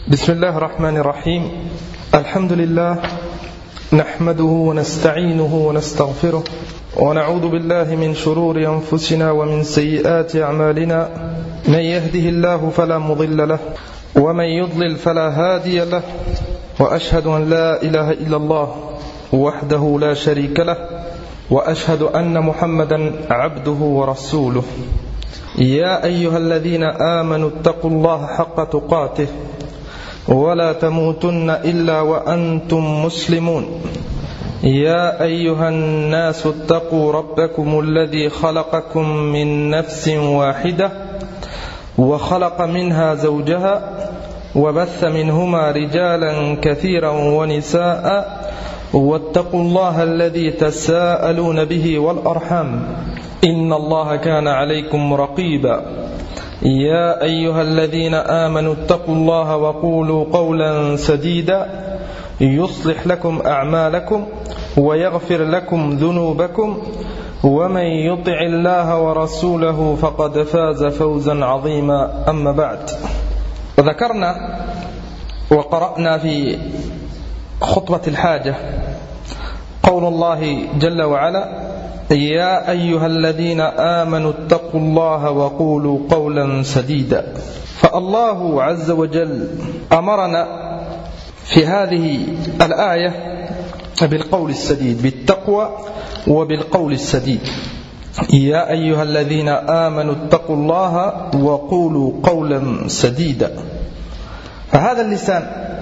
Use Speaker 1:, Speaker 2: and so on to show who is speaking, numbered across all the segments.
Speaker 1: بسم الله الرحمن الرحيم الحمد لله نحمده ونستعينه ونستغفره ونعوذ بالله من شرور أنفسنا ومن سيئات أعمالنا من يهده الله فلا مضل له ومن يضلل فلا هادي له وأشهد أن لا إله إلا الله وحده لا شريك له وأشهد أن محمدا عبده ورسوله يا أيها الذين آمنوا اتقوا الله حق تقاته ولا تموتن إلا وأنتم مسلمون يا أيها الناس اتقوا ربكم الذي خلقكم من نفس واحدة وخلق منها زوجها وبث منهما رجالا كثيرا ونساء واتقوا الله الذي تساءلون به والأرحام إن الله كان عليكم رقيبا يا أيها الذين آمنوا اتقوا الله وقولوا قولا سديدا يصلح لكم أعمالكم ويغفر لكم ذنوبكم ومن يطع الله ورسوله فقد فاز فوزا عظيما أما بعد وذكرنا وقرأنا في خطبة الحاجة قول الله جل وعلا يا أيها الذين آمنوا اتقوا الله وقولوا قولا سديدا فالله عز وجل أمرنا في هذه الآية بالقول السديد بالتقوى وبالقول السديد يا أيها الذين آمنوا اتقوا الله وقولوا قولا سديدا فهذا اللسان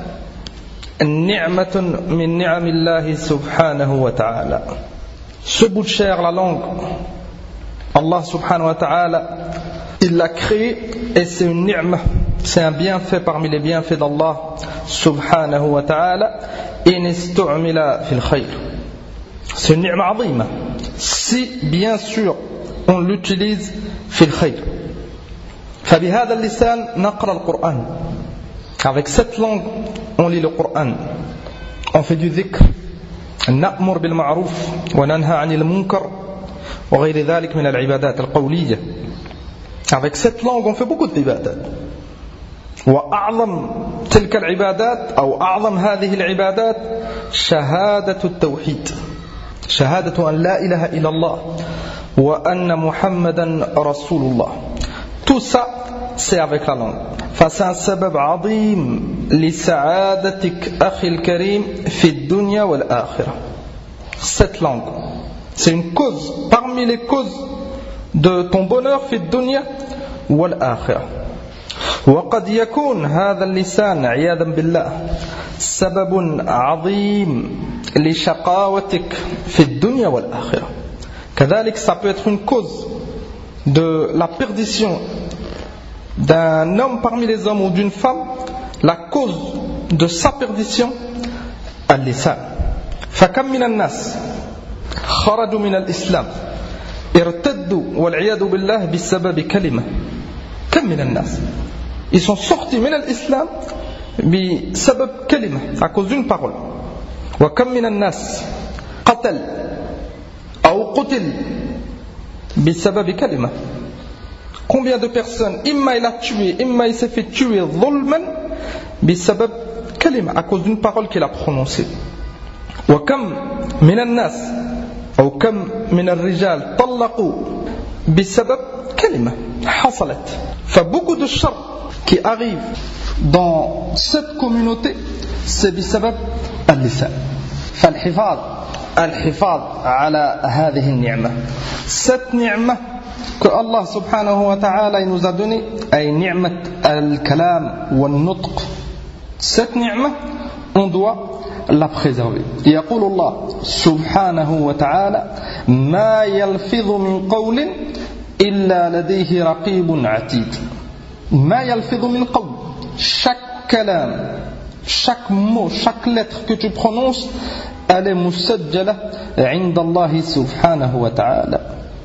Speaker 1: نعمة من نعم الله سبحانه وتعالى. Ce bout de chair, la langue, Allah subhanahu wa ta'ala, il l'a créé et c'est une ni'ma, c'est un bienfait parmi les bienfaits d'Allah subhanahu wa ta'ala. In istu'mila fil khayr. C'est une ni'ma azima. Si bien sûr on l'utilise fil khayr. فبهذا اللسان نقرأ القرآن. Avec cette langue on lit le Coran, on fait du dhikr, نأمر بالمعروف وننهى عن المنكر وغير ذلك من العبادات القولية. Avec cette langue on fait beaucoup d'عبادات. وأعظم تلك العبادات أو أعظم هذه العبادات شهادة التوحيد، شهادة أن لا إله إلا الله وأن محمدا رسول الله. Tout ça c'est avec la langue. فسي un سبب عظيم لسعادتك أخي الكريم في الدنيا والآخرة. Cette langue, c'est une cause parmi les causes de ton bonheur في الدنيا والآخرة. وقد يكون هذا اللسان عياذا بالله سبب عظيم لشقاوتك في الدنيا والآخرة. كذلك ça peut être une cause de la perdition d'un homme parmi les hommes ou d'une femme, la cause de sa perdition, al-lisan. فكم من الناس خرجوا من الإسلام ارتدوا والعياذ بالله بسبب كلمة. كم من الناس ils sont sortis من الإسلام بسبب كلمة, à cause d'une parole. وكم من الناس قتل أو قتل بسبب كلمة. Combien de personnes, imma il a tué, imma il s'est fait tuer, ظلما بسبب كلمة, à cause d'une parole qu'il a prononcée. وكم من الناس أو كم من الرجال طلقوا بسبب كلمة حصلت. فبbeaucoup de chars qui arrivent dans cette communauté c'est بسبب اللسان. فالحفاظ على هذه النعمة, cette ni'ma que Allah subhanahu wa ta'ala nous a donné ay ni'mat al-kalam wal-nutq. Cette ni'ma on doit la préserver. يقول الله سبحانه وتعالى ما يلفظ من قول إلا لديه رقيب عتيد. ما يلفظ من قول, chaque kalam, chaque mot, chaque lettre que tu prononces elle est musajjala عند الله سبحانه وتعالى.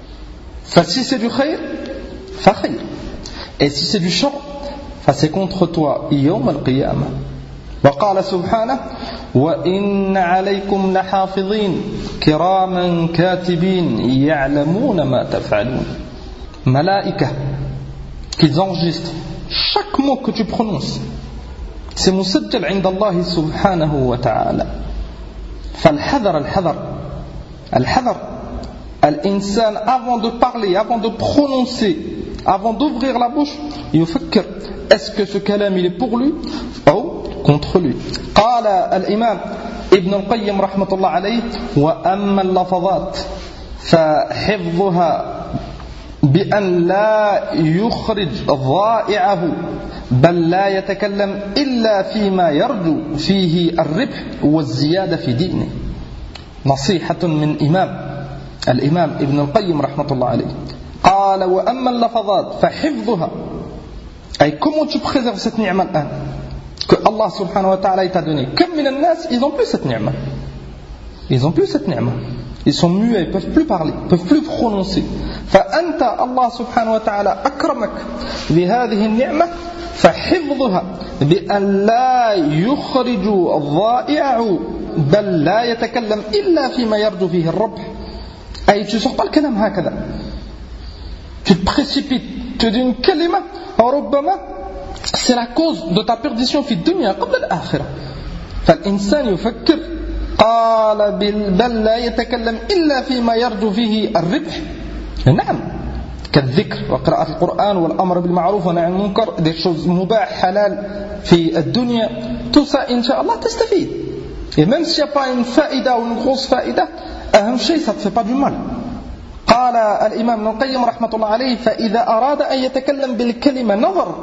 Speaker 1: Si c'est du khayr, fa khayr. Et si c'est du shar, c'est contre toi يوم القيامة. وقال سبحانه وإن عليكم لحافظين كراما كاتبين يعلمون ما تفعلون. Malaïka, qu'ils enregistrent chaque mot que tu prononces. c'est مسجل عند الله سبحانه وتعالى. فالحذر الإنسان avant de parler, avant de prononcer, avant d'ouvrir la bouche, يفكر est-ce que ce kalam il est pour lui ou contre lui. قال الإمام ابن القيم رحمة الله عليه وأما اللفظات فحفظها بأن لا يخرج ضائعه بل لا يتكلم إلا فيما يرجو فيه الربح والزيادة في دينه. نصيحة من الإمام ابن القيم رحمة الله عليه. قال وأما اللفظات فحفظها أي comment tu préserves cette ni'ma الآن que Allah subhanahu wa ta'ala t'a donné. Comme من الناس ils ont plus cette ni'ma. Ils sont muets, ils ne peuvent plus parler, ils ne peuvent plus prononcer. فأنت الله سبحانه وتعالى أكرمك بهذه النعمة فحفظها بأن لا يخرج الضائع بل لا يتكلم إلا فيما يرجو فيه الربح. أي tu ne sors pas le kalam هكذا, tu te précipites, tu dis une kalima ربما c'est la cause de ta perdition في الدنيا قبل الآخرة. فالإنسان يفكر قال بل لا يتكلم إلا فيما يرجو فيه الربح. نعم كالذكر وقراءة القرآن والأمر بالمعروف والنهي عن المنكر, des choses mubah, halal في الدنيا, tout ça Inch'Allah تستفيد. Et même s'il n'y a pas une faïda ou une grosse faïda, أهم شيء ça ne te fait pas du mal. قال الإمام ابن القيم رحمة الله عليه فإذا أراد أن يتكلم بالكلمة نظر,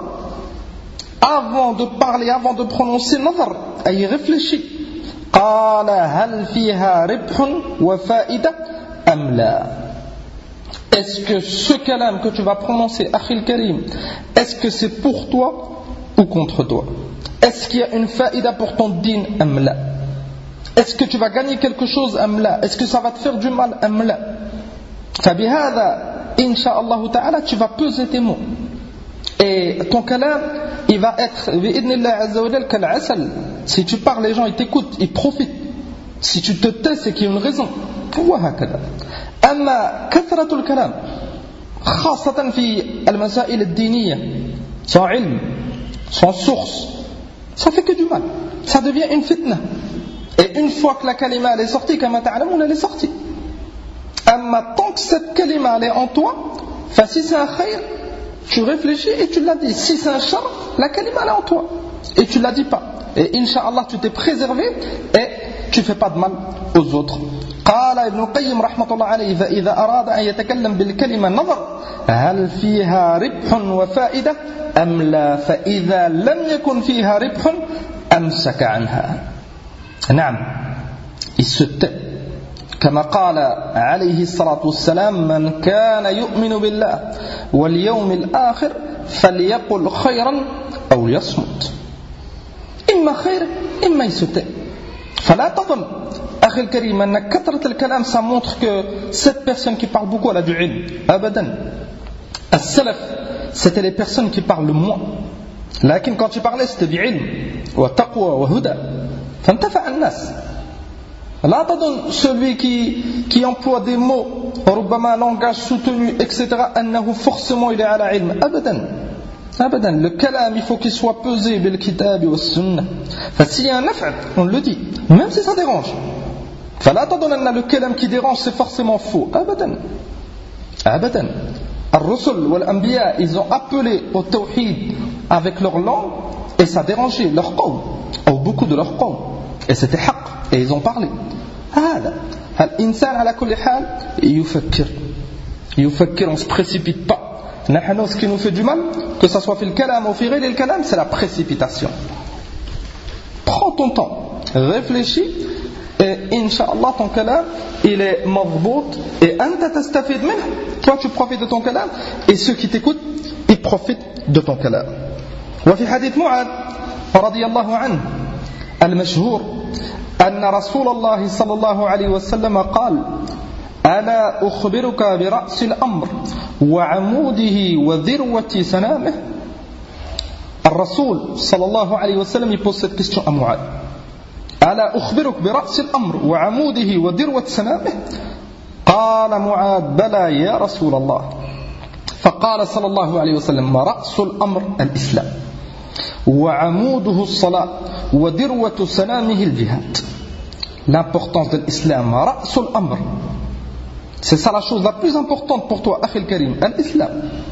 Speaker 1: avant de parler, avant de prononcer نظر أي réfléchit. قال هل فيها ربح وفائدة أم لا. Est-ce que ce kalam que tu vas prononcer, Akhil Karim, est-ce que c'est pour toi ou contre toi? Est-ce qu'il y a une faïda pour ton din am la? Est-ce que tu vas gagner quelque chose am la? Est-ce que ça va te faire du mal am la? فبهذا إن شاء الله تعالى tu vas peser tes mots et ton kalam il va être بإذن الله عز وجل كالعسل. Si tu parles, les gens ils t'écoutent, ils profitent. Si tu te tais, c'est qu'il y a une raison. وهكذا. أما كثرة الكلام خاصة في المسائل الدينية sans علم, sans source, ça fait que du mal, ça devient une fitna. Et une fois que la kalima elle est sortie, كما تعلمون elle est sortie. أما tant que cette kalima elle est en toi, si c'est un khayr, tu réfléchis et tu l'as dit. Si c'est un shar, la kalima elle est en toi et tu l'as dit pas. Et Inch'Allah tu t'es préservé et tu fais pas de mal aux autres. قال ابن القيم رحمة الله عليه فإذا أراد أن يتكلم بالكلمة نظر هل فيها ربح وفائدة أم لا فإذا لم يكن فيها ربح أمسك عنها. نعم il se tait. كما قال عليه الصلاة والسلام من كان يؤمن بالله واليوم الآخر فليقل خيرا أو ليصمت. إما خير إما il se tait. فلا تظن أخي الكريم أن كثرة الكلام ça montre que cette personne qui parle beaucoup elle a du ilm. أبدا. السلف c'était les personnes qui parlent le moins. لكن quand tu parlais c'était بعلم وتقوى وهدى فانتفع الناس. لا تظن celui qui emploie des mots ربما langage soutenu etc أنه forcément il est على علم. أبدا. Le kalam il faut qu'il soit pesé بالكتاب والسنة. s'il y a un naf'a on le dit même si ça dérange. فلا تظن أن le kalam qui dérange c'est forcément faux. أبدا. الرسل والأنبياء ils ont appelé au tawhid avec leur langue et ça dérangeait leur qawm ou beaucoup de leur qawm et c'était haqq et ils ont parlé. هذا الإنسان على كل حال يفكر on ne se précipite pas. نحن ce qui nous fait du mal que ça soit في الكلام ou في غير الكلام c'est la précipitation. Prends ton temps, réfléchis et Inch'Allah ton kalam il est مضبوط et أنت تستفيد منه. Toi tu profites de ton kalam et ceux qui t'écoutent ils profitent de ton kalam. وفي حديث معاذ رضي الله عنه المشهور أن رسول الله صلى الله عليه وسلم قال ألا أخبرك برأس الأمر وعموده وذروة سنامه. الرسول صلى الله عليه وسلم il pose cette question à Mu'adh. ألا أخبرك برأس الأمر وعموده وذروة سنامه. قال معاذ بلى يا رسول الله. فقال صلى الله عليه وسلم رأس الأمر الإسلام وعموده الصلاة وذروة سنامه الجهاد. L'importance de l'islam, رأس الأمر. C'est ça la chose la plus importante pour toi, أخي الكريم, l'islam.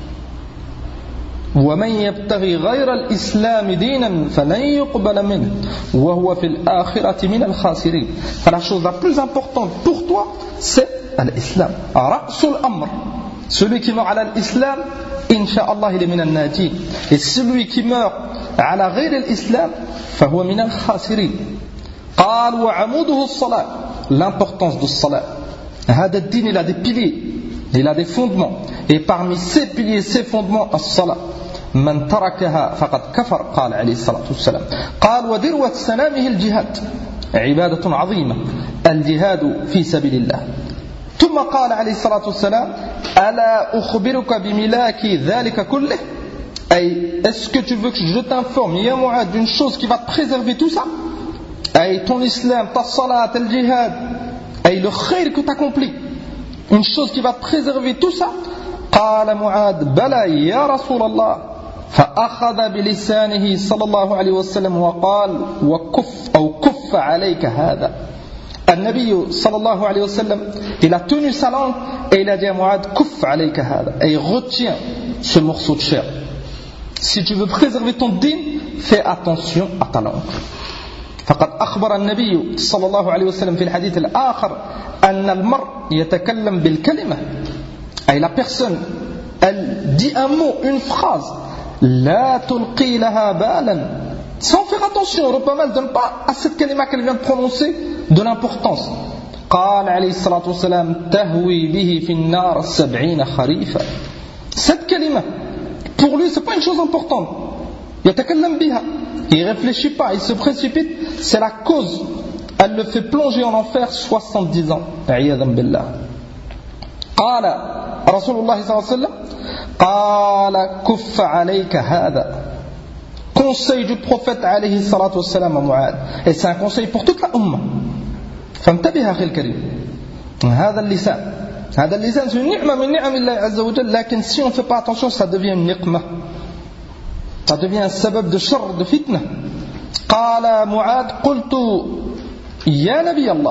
Speaker 1: ومن يبتغي غير الإسلام دينا فلن يقبل منه وهو في الآخرة من الخاسرين. La chose la plus importante pour toi, c'est l'islam. رأس الأمر. Celui qui meurt à l'islam, Inch'Allah, il est min al-najin. Et celui qui meurt à la غير l'islam, فهو من الخاسرين. قال وعموده الصلاة. L'importance de salat. هذا الدين, il a des piliers, il a des fondements. Et parmi ces piliers, ces fondements, الصلاة. من تركها فقد كفر قال عليه الصلاة والسلام. قال وذروة سنامه الجهاد. عبادة عظيمة. الجهاد في سبيل الله. ثم قال عليه الصلاة والسلام ألا أخبرك بملاك ذلك كله. Est-ce que tu veux que je t'informe, ya Mu'ad, d'une chose qui va te préserver tout ça? Ton islam, ta salat, le jihad, le khayr que tu accomplis, une chose qui va te préserver tout ça. قال معاذ بلى يا رسول الله. فأخذ بلسانه صلى الله عليه وسلم وقال كف عليك هذا. النبي صلى الله عليه وسلم, il a tenu sa langue et il a dit à Mu'adh كف عليك هذا, et retiens ce morceau de chair. Si tu veux préserver ton dîn, fais attention à ta langue. فقد أخبر النبي صلى الله عليه وسلم في الحديث الآخر أن المرء يتكلم بالكلمة. La personne, elle dit un mot, une phrase, لا تلقي لها بالا, sans faire attention, ربما elle ne donne pas à cette kalima qu'elle vient de prononcer de l'importance. قال عليه الصلاة والسلام تهوي به في النار 70 خريفا. Cette kalima, pour lui, c'est pas une chose importante. يتكلم بها, il réfléchit pas, il se précipite, c'est la cause, elle le fait plonger en enfer 70 ans. عياذا بالله. قال رسول الله صلى الله عليه وسلم قال كف عليك هذا. Conseil du prophète عليه الصلاة والسلام à Mu'adh. Et c'est un conseil pour toute la umma. فانتبه أخي الكريم. هذا اللسان c'est une ni'ma min ni'am Allah Azza wa Jalla, lakin si on ne fait pas attention, ça devient une niqma, ça devient un sabab de shar, de fitna. قال معاذ قلت يا نبي الله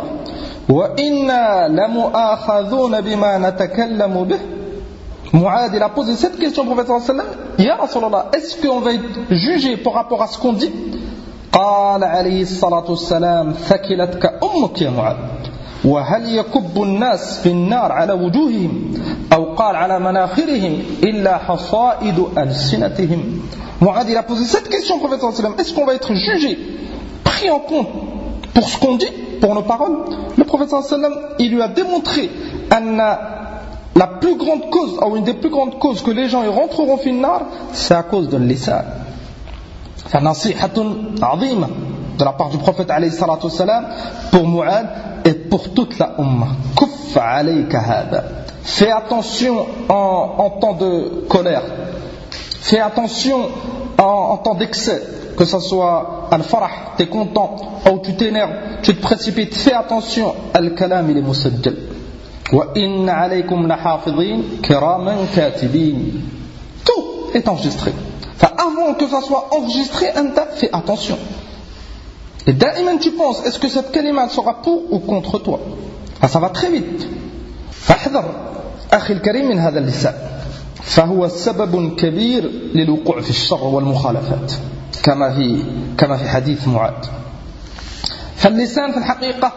Speaker 1: وإنا لمؤاخذون بما نتكلم به. Mu'adh, il a posé cette question au prophète sallallahu alayhi wa sallam. Ya Rasulallah, est-ce qu'on va être jugé par rapport à ce qu'on dit? قال عليه الصلاة والسلام ثكلتك أمك يا معاذ وهل يكب الناس في النار على وجوههم أو قال على مناخرهم إلا حصائد ألسنتهم. Mu'adh, il a posé cette question au prophète sallallahu alayhi wa sallam. Est-ce qu'on va être jugé, pris en compte pour ce qu'on dit, pour nos paroles? Le prophète sallallahu alayhi wa sallam, il lui a démontré la plus grande cause, ou une des plus grandes causes que les gens y rentreront fin nar, c'est à cause de l'lisan. Nasihatun azima de la part du prophète alayhi salatu wassalam pour Mu'adh et pour toute la umma. Kuff alayka hada. Fais attention en temps de colère. Fais attention en temps d'excès, que ce soit al-farah, t'es content, ou tu t'énerves, tu te précipites. Fais attention, al-kalam il est musajjal. Wa inna alaykum lahafidhin kiraman katibin. Tout est enregistré. Avant que ça soit enregistré, fais attention. Et daïman tu penses, est-ce que cette kalima sera pour ou contre toi? Ça va très vite. فاحذر أخي الكريم من هذا اللسان فهو سبب كبير للوقوع في الشر والمخالفات كما في حديث معاذ. فاللسان في الحقيقة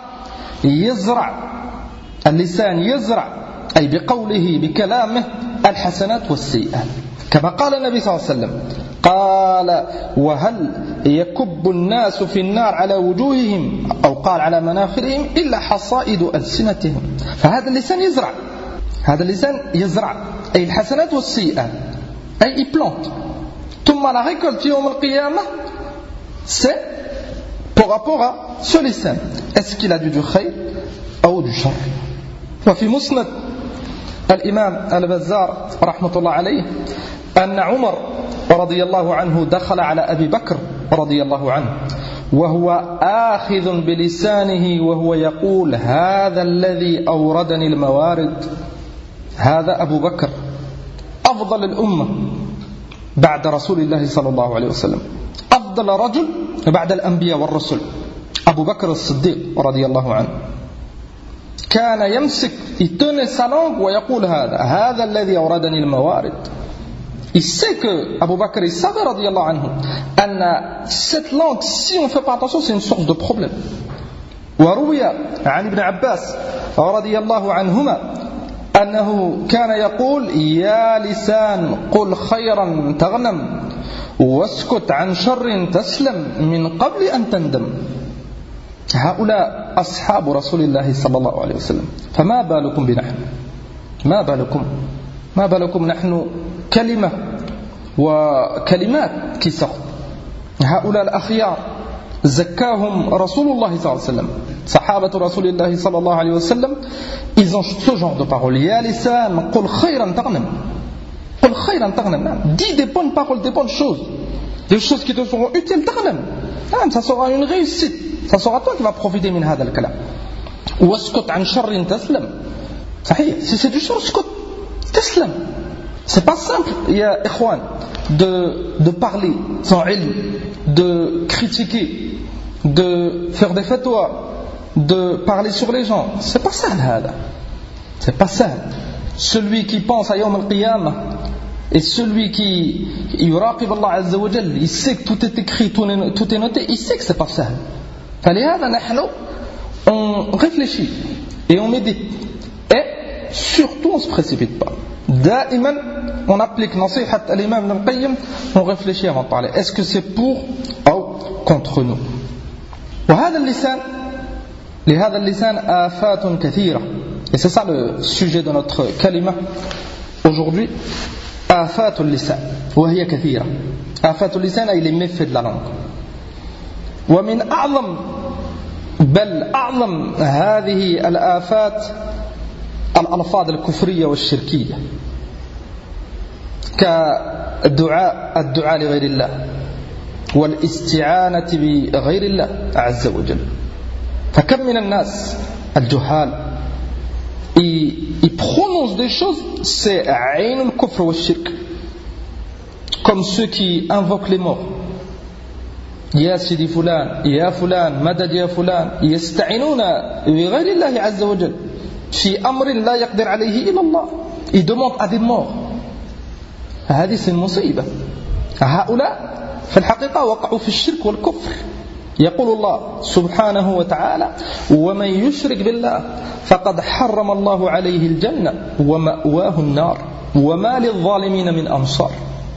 Speaker 1: اللسان يزرع أي بقوله بكلامه الحسنات والسيئات. كما قال النبي صلى الله عليه وسلم قال وهل يكب الناس في النار على وجوههم أو قال على مناخرهم إلا حصائد ألسنتهم. فهذا اللسان يزرع أي الحسنات والسيئات أي il plante. ثم la récolte يوم القيامة c'est par rapport à ce lisan. Est-ce qu'il a du khayr ou du shar? وفي مسند الإمام البزار رحمة الله عليه أن عمر رضي الله عنه دخل على أبي بكر رضي الله عنه وهو آخذ بلسانه وهو يقول هذا الذي أوردني الموارد. هذا أبو بكر أفضل الأمة بعد رسول الله صلى الله عليه وسلم، أفضل رجل بعد الأنبياء والرسل أبو بكر الصديق رضي الله عنه كان يمسك يتني sa langue ويقول هذا الذي أوردني الموارد. Il sait que Abu Bakr il savait radiyallahu anhu cette langue, si on ne fait pas attention, c'est une source de problème. وروي عن ابن عباس رضي الله عنهما أنه كان يقول يا لسان قل خيرا تغنم واسكت عن شر تسلم من قبل أن تندم. هؤلاء أصحاب رسول الله صلى الله عليه وسلم، فما بالكم بنحن؟ ما بالكم نحن كلمة وكلمات qui sortent. هؤلاء الأخيار زكاهم رسول الله صلى الله عليه وسلم، صحابة رسول الله صلى الله عليه وسلم، ils ont ce genre de paroles. يا لسان قل خيرا تغنم، قل خيرا تغنم. Dis des bonnes paroles, des bonnes choses, des choses qui te seront utiles. تغنم، ça sera une réussite. Ça sera toi qui vas profiter من هذا الكلام. واسكت عن شر تسلم. صحيح، si c'est du shar, اسكت تسلم. C'est pas simple, يا إخوان, de parler sans ilm, de critiquer, de faire des fatwas, de parler sur les gens. C'est pas ça, هذا. C'est pas ça. Celui qui pense à Yawm al-Qiyamah et celui qui yuraqib Allah Azza wa Jal, il sait que tout est écrit, tout est noté, il sait que c'est pas ça. فلهذا نحن on réfléchit et on médite et surtout on se précipite pas. دائما on applique نصيحة الإمام ابن القيم, on réfléchit avant de parler. Est-ce que c'est pour ou contre nous? وهذا اللسان, لهذا اللسان آفات كثيرة. Et c'est ça le sujet de notre kalima aujourd'hui. آفات اللسان وهي كثيرة. آفات اللسان أي les méfaits de la langue. ومن أعظم بل أعظم هذه الآفات الألفاظ الكفرية والشركية كالدعاء لغير الله والاستعانة بغير الله عز وجل. فكم من الناس الجهال ils prononcent des choses, c'est عين الكفر والشرك, comme ceux qui invoquent les morts. يا سيدي فلان يا فلان مدد يا فلان, يستعينون بغير الله عز وجل في أمر لا يقدر عليه إلا الله. Ils demandent à des morts. هذه c'est une مصيبة. هؤلاء في الحقيقة وقعوا في الشرك والكفر. يقول الله سبحانه وتعالى ومن يشرك بالله فقد حرم الله عليه الجنة ومأواه النار وما للظالمين من أنصار.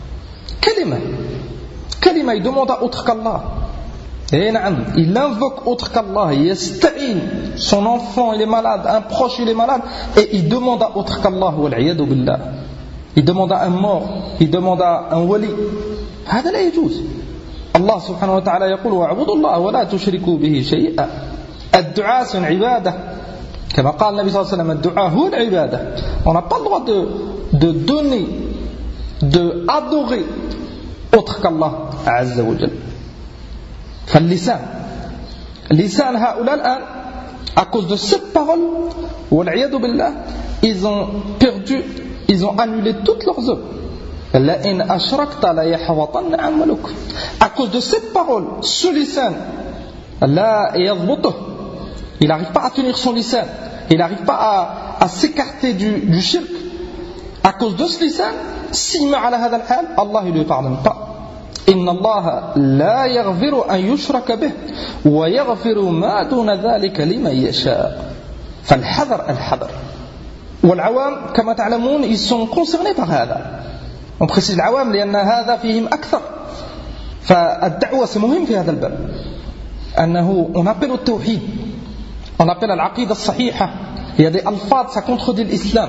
Speaker 1: كلمة il demande à autre qu'Allah. Et il invoque autre qu'Allah, il yasta'in, son enfant il est malade, un proche il est malade, et il demande à autre qu'Allah, wal'iyadu billah. Il demande à un mort, il demande à un wali. هذا لا يجوز. الله سبحانه وتعالى يقول واعبدوا الله ولا تشركوا به شيئا. الدعاء c'est une عبادة. كما قال النبي صلى الله عليه وسلم الدعاء هو العبادة. On n'a pas le droit de donner, de adorer autre qu'Allah عز وجل. فاللسان هؤلاء الآن à cause de cette parole والعياذ بالله ils ont perdu, ils ont annulé toutes leurs œuvres. لئن أشركت ليحبطن عملك. À cause de cette parole, ce lisan لا يضبطه, il n'arrive pas à tenir son lisan, il n'arrive pas à s'écarter du shirk. À cause de ce lisan, s'il meurt على هذا الحال, Allah ne lui pardonne pas. إن الله لا يغفر أن يشرك به ويغفر ما دون ذلك لمن يشاء. فالحذر. والعوام كما تعلمون ils sont concernés par هذا. On précise العوام لأن هذا فيهم أكثر. فالدعوة c'est مهم في هذا الباب. أنه on appelle au tawhid, on appelle à العقيدة الصحيحة. Il y a des alphaz, ça contredit l'islam.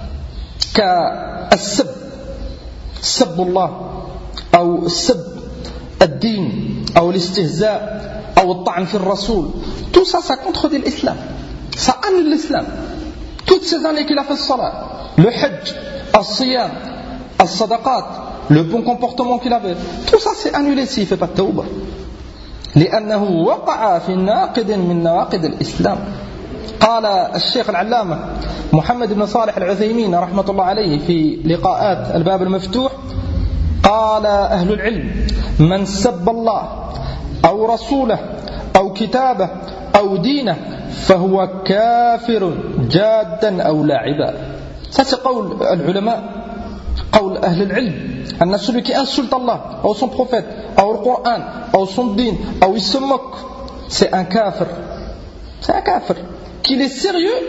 Speaker 1: كالسب, سب الله أو سب الدين أو الاستهزاء أو الطعن في الرسول. Tout ça, ça contredit l'islam. Ça annule l'islam. Toutes ces années qu'il a fait le salat, le hajj, al-siyam, al-sadaqat, le bon comportement qu'il avait, tout ça c'est annulé s'il ne fait pas de tawbah. لأنه وقع في ناقض من نواقض الإسلام. قال الشيخ العلامة محمد بن صالح العثيمين رحمة الله عليه في لقاءات الباب المفتوح, قال أهل العلم من سب الله أو رسوله أو كتابه أو دينه فهو كافر جادا أو لاعبا. Ça c'est قول العلماء, قول أهل العلم, أن celui qui insulte Allah ou son prophète ou le Coran ou son dîn ou il se moque, c'est un kafir. C'est un kafir. Qu'il est sérieux,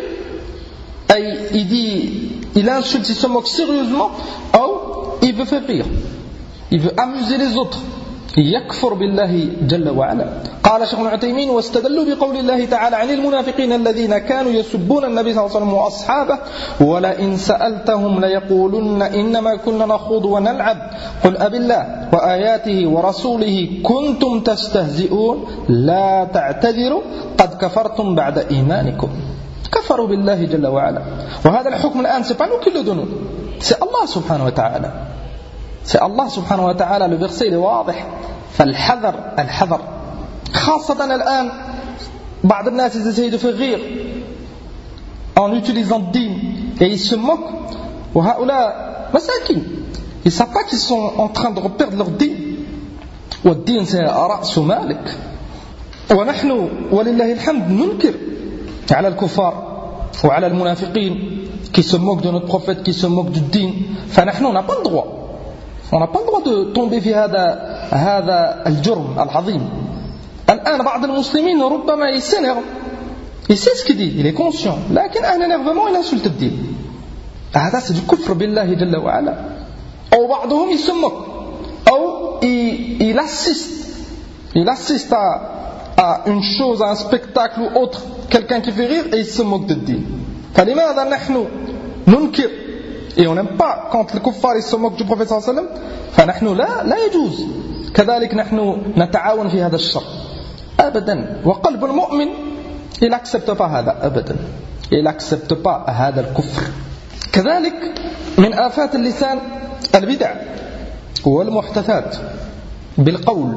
Speaker 1: il dit, il insulte, il se moque sérieusement, ou il veut faire rire, il veut amuser les autres. يكفر بالله جل وعلا. قال شيخ ابن عثيمين واستدلوا بقول الله تعالى عن المنافقين الذين كانوا يسبون النبي صلى الله عليه وسلم وأصحابه ولئن سألتهم ليقولن إنما كنا نخوض ونلعب قل أبالله وآياته ورسوله كنتم تستهزئون لا تعتذروا قد كفرتم بعد إيمانكم. كفروا بالله جل وعلا. وهذا الحكم الآن c'est pas nous qui le donnons, c'est Allah subhanahu wa ta'ala. C'est Allah subhanahu wa ta'ala, le verset il est واضح. فالحذر الحذر خاصة الآن بعض الناس essayent de faire rire en utilisant le din et ils se moquent. وهؤلاء مساكين, ils ne savent pas qu'ils sont en train de perdre leur din. والدين c'est رأس مالك. ونحن ولله الحمد ننكر على الكفار وعلى المنافقين qui se moquent de notre prophète, qui se moquent du din. فنحن on n'a pas le droit. On n'a pas le droit de tomber في هذا الجرم العظيم. الآن بعض المسلمين ربما يسنر, il sait ce qu'il dit, il est conscient, لكن un énervement il insulte le din. هذا c'est du كفر بالله جل وعلا. أو بعضهم il se moque, أو il assiste à une chose, à un spectacle ou autre, quelqu'un qui fait rire et il se moque de din. فلماذا نحن ننكر et on n'aime pas quand les kuffars ils se moquent du prophète sallallahu alayhi wa sallam. فنحن لا يجوز كذلك نحن نتعاون في هذا الشر أبدا. وقلب المؤمن il accepte pas هذا أبدا, il accepte pas هذا الكفر. كذلك من آفات اللسان البدع والمحدثات بالقول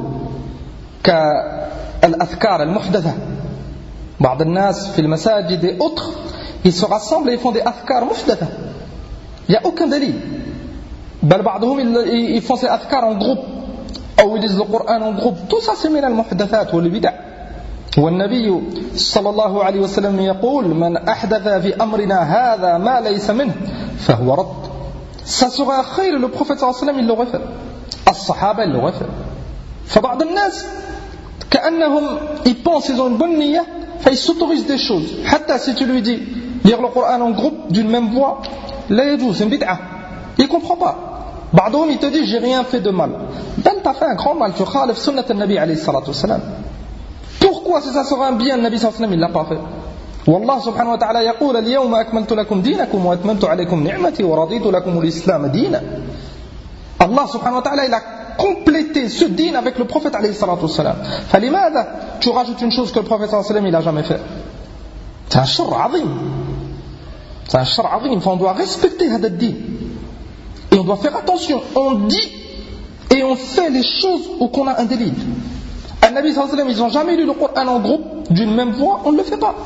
Speaker 1: كالأذكار المحدثة. بعض الناس في المساجد et autres ils se rassemblent et ils font des أذكار محدثة. Il n'y a aucun délit. بل بعضهم ils font ces أذكار en groupe أو ils lisent le Coran en groupe. Tout ça c'est من المحدثات والبدع. والنبي صلى الله عليه وسلم يقول من أحدث في أمرنا هذا ما ليس منه فهو رد. Ça serait un khayr, le prophète صلى الله عليه وسلم il l'aurait fait, الصحابة ils l'auraient fait. فبعض الناس كأنهم ils pensent ils ont une bonne niyyah, ils s'autorisent des choses. حتى si tu lui dis lire le Coran en groupe d'une même voix, لا يجوز, c'est une bid'ah. Il comprend pas. بعضهم il te dit j'ai rien fait de mal. Ben t'as fait un grand mal, tu khalif sunnat al-Nabi alayhi salatu wassalam. Pourquoi si ça serait un bien, le Nabi sallallahu alayhi wa sallam il l'a pas fait. والله سبحانه وتعالى يقول اليوم أكملت لكم دينكم وأتممت عليكم نعمتي ورضيت لكم الإسلام دينا. Allah subhanahu wa ta'ala il a complété ce din avec le prophète alayhi salatu wassalam. فلماذا tu rajoutes une chose que le prophète sallallahu alayhi wa sallam il a jamais fait. C'est un shar azim. C'est un shar azim. On doit respecter هذا الدين. Et on doit faire attention. On dit et on fait les choses où qu'on a un délit. Le Nabi sallallahu alayhi wa sallam ils n'ont jamais lu le Coran en groupe d'une même voix, on ne le fait pas.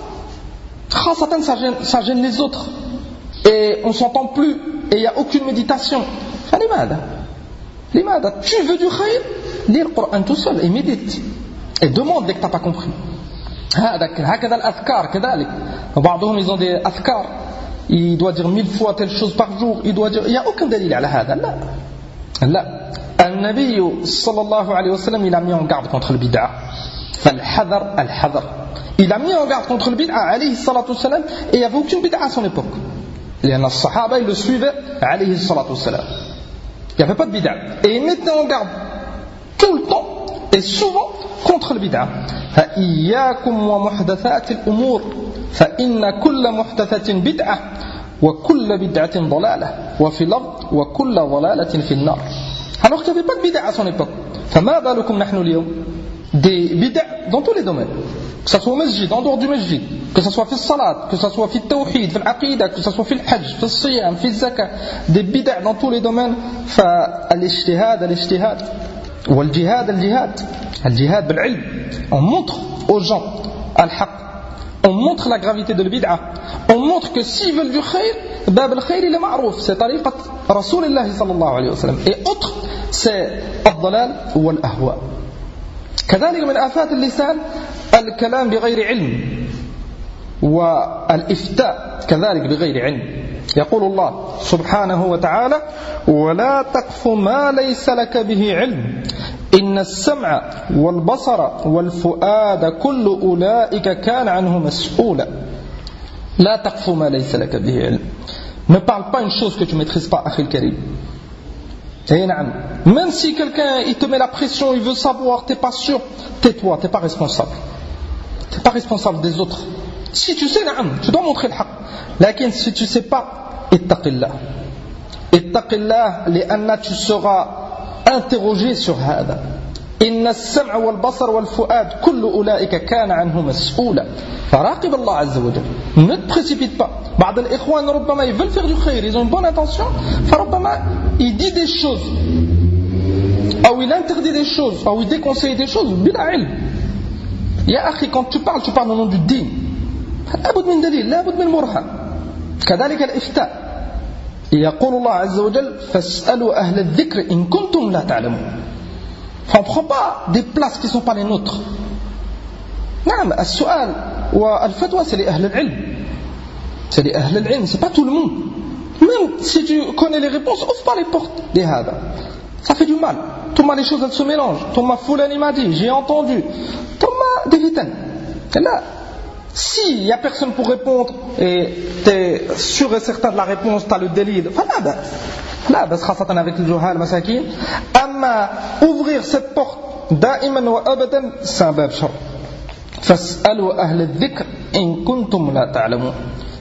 Speaker 1: Ça gêne les autres et on ne s'entend plus et il n'y a aucune méditation. لماذا tu veux du khayr, lis le Coran tout seul et médite et demande dès que tu n'as pas compris. هكذا الأذكار كذلك. بعضهم ils ont des أذكار, il doit dire 1000 fois telle chose par jour, il n'y a aucun délit على هذا. لا النبي صلى الله عليه وسلم il a mis en garde contre le bid'a. فالحذر الحذر. Il a mis en garde contre le bid'a alayhi salatu wassalam et il n'y avait aucune bid'a à son époque. Les sahaba ils le suivaient alayhi salatu wassalam. Il n'y avait pas de bid'a. Et il mettait en garde tout le temps et souvent contre le bid'a. فإياكم ومحدثات الأمور فإن كل محدثة بدعة وكل بدعة ضلالة وفي الأرض وكل ضلالة في النار. Alors qu'il n'y avait pas de bid'a à son époque. فما بالكم نحن اليوم. Des bid'a dans tous les domaines. Que ce soit au masjid, en dehors du masjid, que ce soit fi salat, que ce soit fi tawhid, fi l'aqidah, que ce soit fi l'hajj, fi siyam, fi zakat, des bid'a dans tous les domaines. فالاجتهاد الاجتهاد والجهاد الجهاد الجهاد بالعلم. On montre aux gens al-haq On montre la gravité de l'bid'a. On montre que s'ils veulent du khayr, bab al-khayr il est ma'rouf. C'est tariqat Rasulullah sallallahu alayhi wa sallam. Et autre, c'est al-dalal ou al-ahwa. كذلك من آفات اللسان الكلام بغير علم والإفتاء كذلك بغير علم. يقول الله سبحانه وتعالى ولا تقف ما ليس لك به علم إن السمع والبصر والفؤاد كل أولئك كان عنه مسؤولا. لا تقف ما ليس لك به علم. Ne parle pas une chose que tu ne maîtrises pas, Akhil Karim. Même si quelqu'un il te met la pression, il veut savoir, tu n'es pas sûr, tais-toi, tu n'es pas responsable. Tu n'es pas responsable des autres. Si tu sais, tu dois montrer le haqq. Mais si tu ne sais pas, ittaqillah. Ittaqillah, li'anna tu seras interrogé sur hada. Inna as-sam'a wal-basar wal-fu'ad kullu ulaika kana anhu mas'oula. Faraqib Allah azza wa jalla. Ne te précipite pas. بعض الإخوان ربما ils veulent faire du khayr, ils ont une bonne intention, فربما il dit des choses, ou il interdit des choses, ou il déconseille des choses, bila ilm. Ya akhi, quand tu parles au nom du din. لابد من دليل، لابد من برهان. كذلك الإفتاء. يقول الله عز وجل فاسألوا أهل الذكر إن كنتم لا تعلمون. On ne prend pas des places qui ne sont pas les nôtres. نعم السؤال والفتوى c'est les أهل العلم. C'est les Ahl al-Ilm, c'est pas tout le monde. Même si tu connais les réponses, ouvre pas les portes des hada. Ça fait du mal. Thomas, les choses elles se mélangent. Thomas, Foulani m'a dit, j'ai entendu. Thomas, des vitaines. Et là, s'il n'y a personne pour répondre et tu es sûr et certain de la réponse, tu as le délire, là, khasatan avec le juhal, masakin. Amma, ouvrir cette porte, da'iman wa abadan, c'est un bab shar. Fas'alu ahl al-dhikr in kuntum la ta'lamun.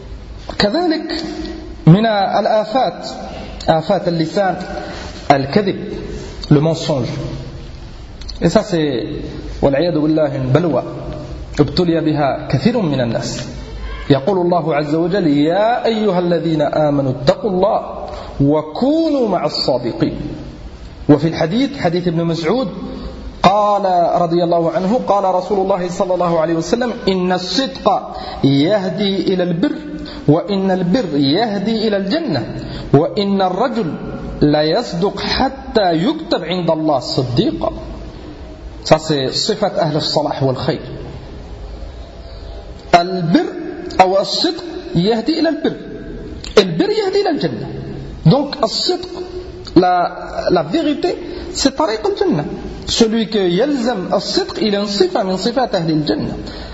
Speaker 1: كذلك من الآفات آفات اللسان الكذب le mensonge. Et ça c'est والعياذ بالله بلوى ابتلي بها كثير من الناس. يقول الله عز وجل يا أيها الذين آمنوا اتقوا الله وكونوا مع الصادقين. وفي الحديث حديث ابن مسعود قال رضي الله عنه قال رسول الله صلى الله عليه وسلم إن الصدق يهدي إلى البر وإن البر يهدي إلى الجنة وإن الرجل لا يصدق حتى يكتب عند الله صديقا. Ça c'est صفة أهل الصلاح والخير. البر أو الصدق يهدي إلى البر. البر يهدي إلى الجنة. Donc الصدق la vérité c'est طريق الجنة. Celui que يلزم الصدق il est une صفة من صفات أهل الجنة.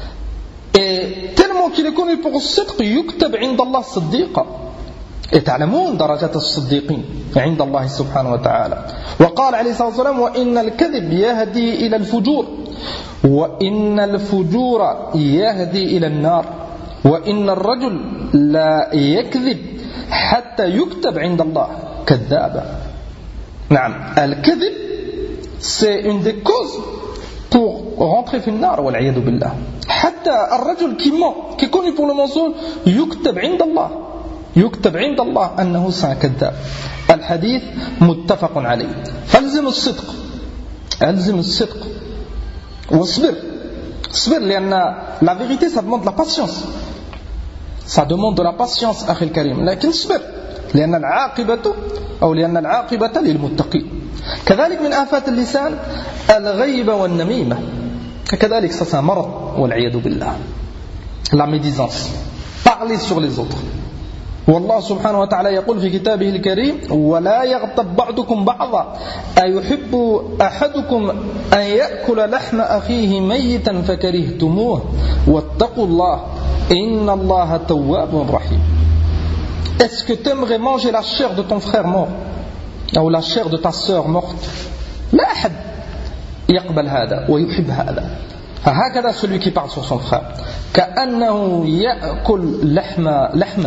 Speaker 1: Et tellement qu'il est connu pour الصدق يكتب عند الله صديقا. تعلمون درجات الصديقين عند الله سبحانه وتعالى. وقال عليه الصلاة والسلام وإن الكذب يهدي إلى الفجور وإن الفجور يهدي إلى النار وإن الرجل لا يكذب حتى يكتب عند الله كذابا. نعم الكذب c'est une des causes pour rentrer في النار والعياذ بالله. حتى الرجل qui ment, qui est connu pour le mensonge, يكتب عند الله يكتب عند الله أنه كذاب. الحديث متفق عليه. فالزم الصدق الزم الصدق واصبر اصبر لأن la vérité ça demande de la patience. Ça demande de la patience أخي الكريم. لكن اصبر لأن العاقبة أو لأن العاقبة للمتقين. كذلك من آفات اللسان الغيبة والنميمة. كذلك c'est un مرض والعياذ بالله. La médisance. Parler sur les autres. والله سبحانه وتعالى يقول في كتابه الكريم ولا يغتب بعضكم بعضا أيحب أحدكم أن يأكل لحم أخيه ميتا فكرهتموه واتقوا الله إن الله تواب رحيم. Est-ce que tu aimerais manger la chair de ton frère mort ou la chair de ta sœur morte? لا أحد يقبل هذا ويحب هذا. هكذا celui qui parle sur son frère كأنه يأكل لحمه.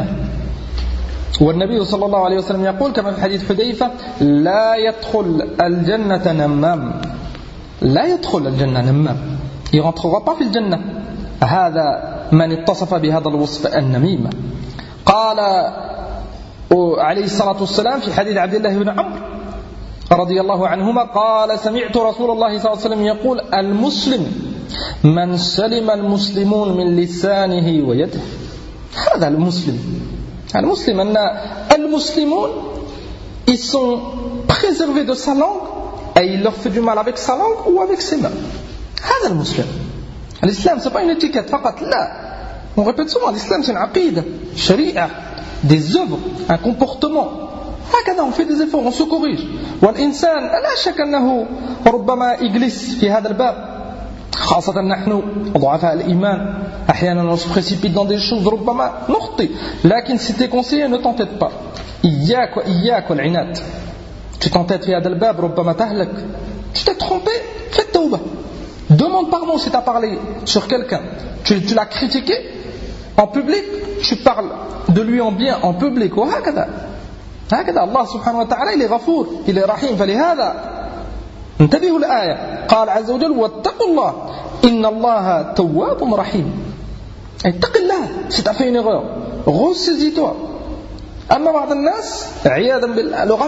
Speaker 1: والنبي صلى الله عليه وسلم يقول كما في حديث حذيفة لا يدخل الجنة نمام. لا يدخل الجنة نمام. Il rentrera pas في الجنة. هذا من اتصف بهذا الوصف النميمة. قال عليه الصلاة والسلام في حديث عبد الله بن عمرو رضي الله عنهما قال سمعت رسول الله صلى الله عليه وسلم يقول المسلم من سلم المسلمون من لسانه ويده. هذا المسلم. المسلم أن المسلمون ils sont préservés de sa langue et il leur fait du mal avec sa langue ou avec ses mains. هذا المسلم. L'islam c'est pas une étiquette فقط لا. On répète souvent l'islam c'est une aqida, sharia, des œuvres, un comportement. هكذا on fait des efforts, on se corrige. والإنسان لا شك أنه ربما يجلس في هذا الباب. خاصة نحن ضعفاء الإيمان أحيانا on se précipite dans des choses ربما نخطئ لكن si t'es conseillé ne t'entête pas إياك والعناد tu t'entêtes في هذا الباب ربما تهلك tu t'es trompé fais التوبة demande pardon si t'as parlé sur quelqu'un tu l'as critiqué en public tu parles de lui en bien en public وهكذا الله سبحانه وتعالى il est غفور il est رحيم فلهذا انتبهوا الآية قال عز وجل واتقوا الله إن الله تواب رحيم اتق الله si tu as fait une erreur ressaisis-toi أما بعض الناس عياذا بالله leur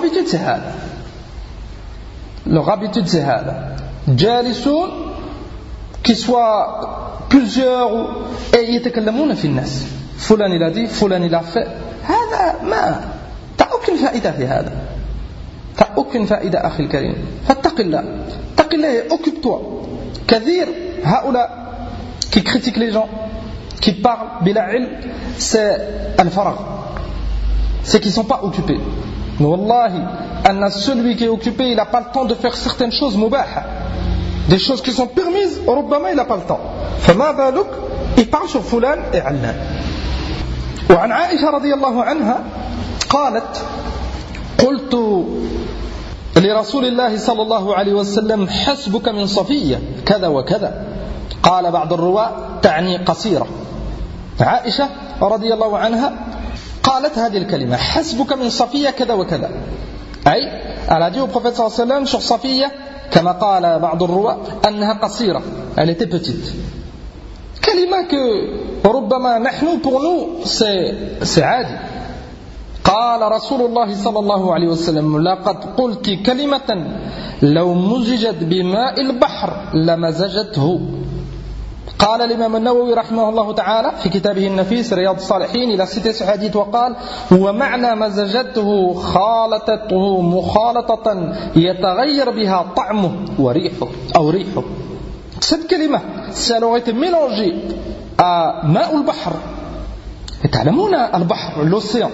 Speaker 1: habitude c'est هذا جالسون qui soient plusieurs et يتكلمون في الناس فلان il a dit فلان il a fait هذا ما t'as aucune فائدة في هذا t'as aucune فائدة أخي الكريم فاتق الله et occupe-toi كثير هؤلاء qui critiquent les gens qui parlent بلا علم c'est الفراغ c'est qu'ils ne sont pas occupés mais wallahi أن celui qui est occupé il n'a pas le temps de faire certaines choses مباحة des choses qui sont permises ربما il n'a pas le temps فما بالك il parle sur فلان et علان وعن عائشة رضي الله عنها قالت قلت لرسول الله صلى الله عليه وسلم حسبك من صفية كذا وكذا قال بعض الرواة تعني قصيرة عائشة رضي الله عنها قالت هذه الكلمة حسبك من صفية كذا وكذا أي elle a dit au prophète صلى الله عليه وسلم sur صفية كما قال بعض الرواة أنها قصيرة elle était petite كلمة que ربما نحن pour nous c'est عادي قال رسول الله صلى الله عليه وسلم لقد قلت كلمة لو مزجت بماء البحر لمزجته قال الإمام النووي رحمه الله تعالى في كتابه النفيس رياض الصالحين إلى cité ce hadith وقال ومعنى مزجته خالطته مخالطة يتغير بها طعمه وريحه أو ريحه cette كلمة si elle aurait été mélangée à ماء البحر تعلمون البحر l'océan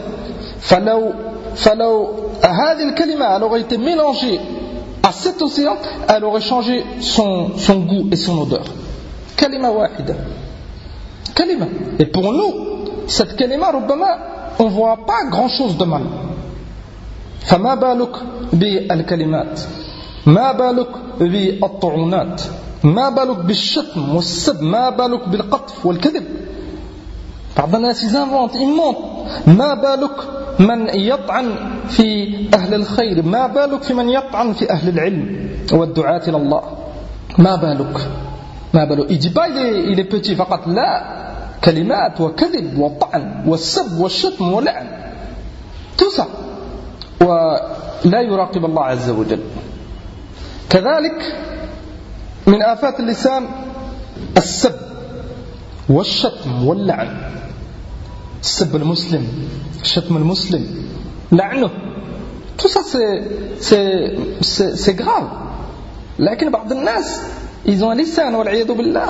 Speaker 1: فلو هذه الكلمة elle aurait été mélangée à cet océan elle aurait changé son goût et son odeur كلمة واحدة كلمة et pour nous cette كلمة ربما on voit pas grand chose de mal فما بالك بالكلمات ما بالك بالطعونات ما بالك بالشتم والسب ما بالك بالقطف والكذب بعض الناس يزنفونت يمونت ما بالك من يطعن في أهل الخير ما بالك في من يطعن في أهل العلم والدعاة إلى الله ما بالك il dit pas il est petit فقط لا كلمات وكذب وطعن والسب والشتم واللعن tout ça ولا يراقب الله عز وجل كذلك من آفات اللسان السب والشتم واللعن سب المسلم شتم المسلم لعنه tout ça c'est grave لكن بعض الناس ils ont un lisan والعياذ بالله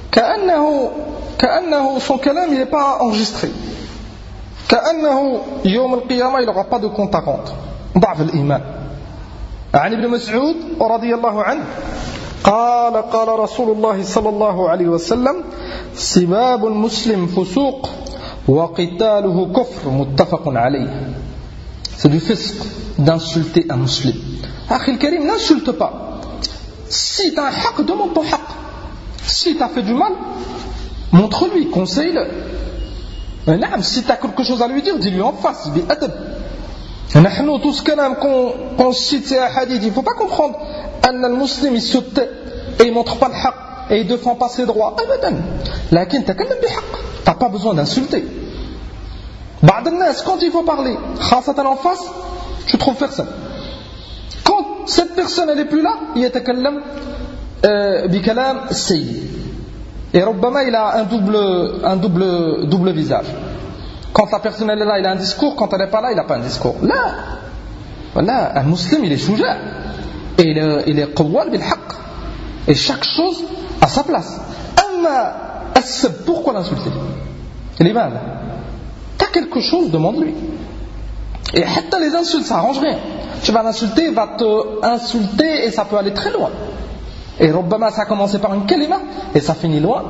Speaker 1: كأنه son كلام il n'est pas enregistré كأنه يوم القيامة il n'aura pas de compte à rendre ضعف الإيمان عن ابن مسعود رضي الله عنه قال رسول الله صلى الله عليه وسلم سباب المسلم فسوق وقتاله كفر متفق عليه c'est du fisq d'insulter un musulman أخي الكريم n'insulte pas si tu as un haq demande ton haq si tu as fait du mal montre-lui, conseille-le si tu as quelque chose à lui dire dis-lui en face بأدب نحن tout ce qu'on cite c'est un hadith il ne faut pas comprendre أن المسلم il se tait et il ne montre pas le haq et il ne défend pas ses droits أبدا لكن تكلم بحق tu n'as pas besoin d'insulter بعض الناس quand il faut parler خاصة en face tu trouves personne quand cette personne elle est plus là il يتكلم بكلام السيد. Et ربما il a un double visage. Quand la personne elle est là, il a un discours. Quand elle n'est pas là, il n'a pas un discours. Là, voilà, un musulman, il est shuja. Et il est qawwal bil haqq. Et chaque chose à sa place. Pourquoi l'insulter? L'imam, t'as quelque chose, demande-lui. Et les insultes, ça arrange rien. Tu vas l'insulter, il va te insulter et ça peut aller très loin. Et ربما ça a commencé par une kalima et ça finit loin.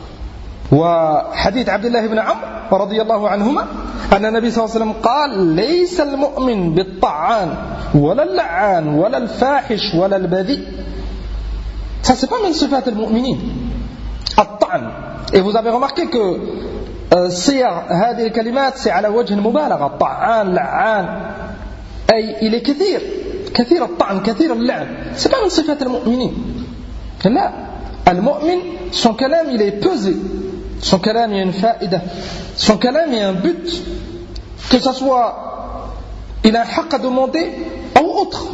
Speaker 1: وحديث عبد الله بن عمرو رضي الله عنهما أن النبي صلى الله عليه وسلم قال ليس المؤمن بالطعان ولا اللعان ولا الفاحش ولا البذيء. Ça c'est pas من صفات المؤمنين الطعن. Et vous avez remarqué que هذه الكلمات c'est على وجه المبالغة. الطعان لعان أي il est كثير الطعن كثير اللعن. C'est pas من صفات المؤمنين. لا, المؤمن son kalam il est pesé, son kalam il y a une faïda, son kalam il y a un but, que ça soit il a un haqq à demander ou autre.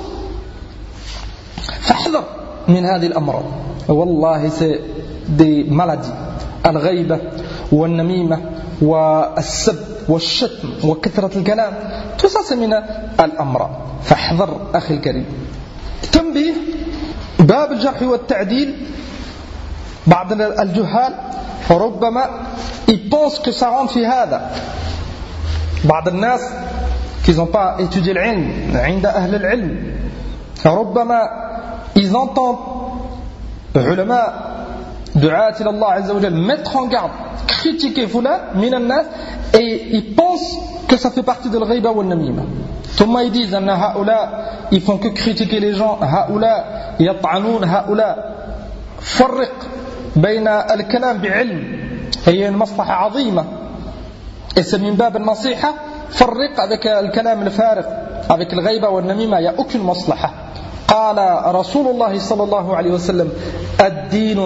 Speaker 1: فاحذر من هذه الأمراض. والله c'est des maladies, الغيبة والنميمة والسب والشتم وكثرة الكلام, tout ça c'est من الأمراض. فاحذر أخي الكريم. تنبيه باب الجرح والتعديل. بعض الجهال ربما ils pensent que ça rentre في هذا. بعض الناس qui n'ont pas étudié العلم عند أهل العلم ربما ils entendent علماء دعاة إلى الله عز وجل mettre en garde, critiquer فلان من الناس et ils pensent que ça fait partie de الغيبة والنميمة. ثم ils disent أن هؤلاء ils font que critiquer les gens, هؤلاء يطعنون هؤلاء. فرق بين الكلام بعلم هي المصلحة عظيمة et c'est من باب النصيحة. فرق avec الكلام الفارغ, avec الغيبة والنميمة, il n'y a aucune مصلحة. قال رسول الله صلى الله عليه وسلم الدين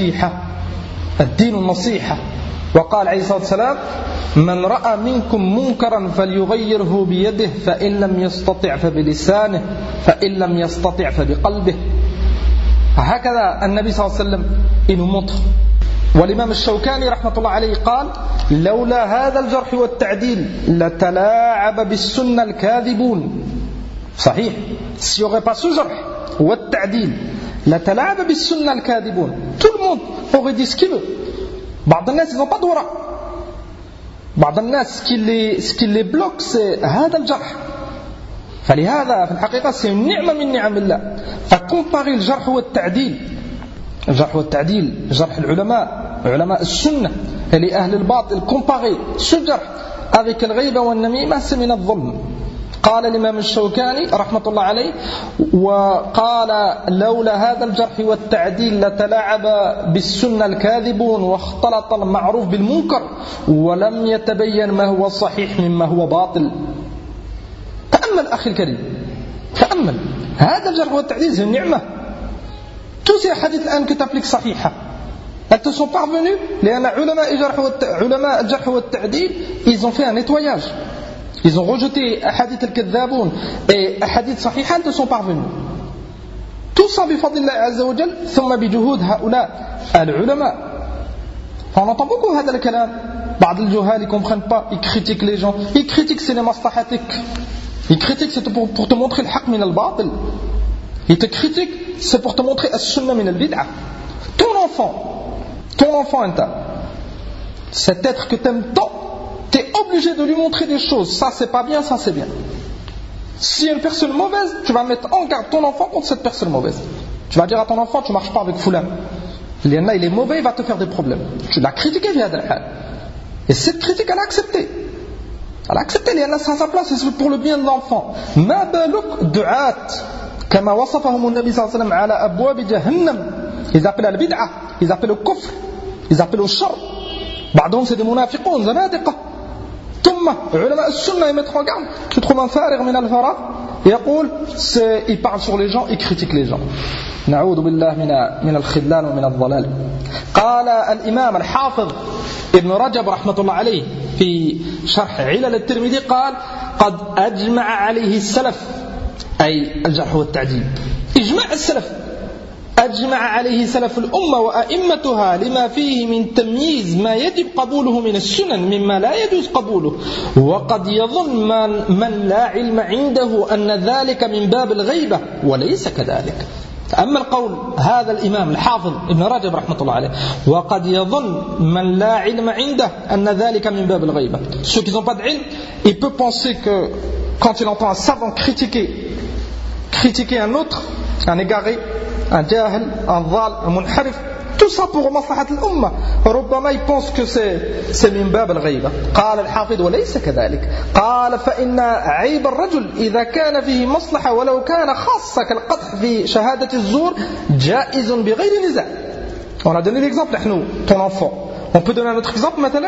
Speaker 1: النصيحة. وقال عليه الصلاة والسلام من رأى منكم منكرا فليغيره بيده فإن لم يستطع فبلسانه فإن لم يستطع فبقلبه. هكذا النبي صلى الله عليه وسلم il nous montre. والإمام الشوكاني رحمة الله عليه قال لولا هذا الجرح والتعديل لتلاعب بالسنة الكاذبون. صحيح, s'il n'y aurait pas ce jarh والتعديل لتلاعب بالسنة الكاذبون, tout le monde aurait dit ce qu'il veut. بعض الناس ils n'ont pas de wara. بعض الناس ce qui les bloque c'est هذا الجرح. فلهذا في الحقيقة c'est une نعمة من نعم الله. فcomparer الجرح والتعديل جرح العلماء علماء السنة لأهل الباطل, comparer ce jarh avec الغيبة والنميمة c'est من الظلم. قال الإمام الشوكاني رحمة الله عليه وقال لولا هذا الجرح والتعديل لتلاعب بالسنة الكاذبون واختلط المعروف بالمنكر ولم يتبين ما هو صحيح مما هو باطل. تأمل أخي الكريم, تأمل هذا الجرح والتعديل c'est une نعمة. tous ces hadiths الآن que tu appliques صحيحة elles te sont parvenues لأن علماء الجرح والتعديل ils ont fait un nettoyage. Ils ont rejeté hadith al-kadhaboun et hadith sahiha, elles te sont parvenus. Tout ça bifadlillah azza wa jal, thumma bijuhud haoula al-ulama. On entend beaucoup hada al-kalam. بعض الجهال ils comprennent pas, ils critiquent les gens. Ils critiquent c'est les maslahatik. Ils critiquent c'est pour te montrer le haqq min al-batil. Ils te critiquent c'est pour te montrer as-sunnah min al-bid'ah. Ton enfant cet être que t'aimes tant, t'es obligé de lui montrer des choses. Ça c'est pas bien, ça c'est bien. Si une personne mauvaise, tu vas mettre en garde ton enfant contre cette personne mauvaise. Tu vas dire à ton enfant, tu marches pas avec Foulan. Il est mauvais, il va te faire des problèmes. Tu l'as critiqué via Dalhal. Et cette critique, elle a accepté. Elle a accepté, il y en a à sa place, et c'est pour le bien de l'enfant. Ma baluk du'at, kama wasafahum al-Nabi sallallahu alayhi wa sallam ala abwab jahannam. Ils appellent al bid'ah, ils appellent au kufr, ils appellent au shar. بعضهم c'est des munafiqoun, zanadiqa. ثم علماء السنة يمتروا en garde. Tu trouves un فارغ من الفراغ يقول il parle sur les gens, il critique les gens. نعوذ بالله من الخذلان ومن الضلال. قال الإمام الحافظ ابن رجب رحمة الله عليه في شرح علل الترمذي قال قد أجمع عليه السلف أي الجرح والتعديل. إجماع السلف أجمع عليه سلف الأمة وأئمتها لما فيه من تمييز ما يجب قبوله من السنن مما لا يجوز قبوله وقد يظن من لا علم عنده أن ذلك من باب الغيبة وليس كذلك. أما القول هذا الإمام الحافظ ابن رجب رحمة الله عليه وقد يظن من لا علم عنده أن ذلك من باب الغيبة. Ceux qui n'ont pas de ilm, il peut penser que quand il entend un savant critiquer un autre, un égaré, un jahil, un dhal, un munharif, tout ça pour maslahat al-umma. ربما il pense que c'est من باب الغيبة. قال الحافظ وليس كذلك. قال فإن عيب الرجل إذا كان فيه مصلحة ولو كان خاصة كالقدح في شهادة الزور جائز بغير نزاع. On a donné l'exemple نحن ton enfant. On peut donner un autre exemple مثلا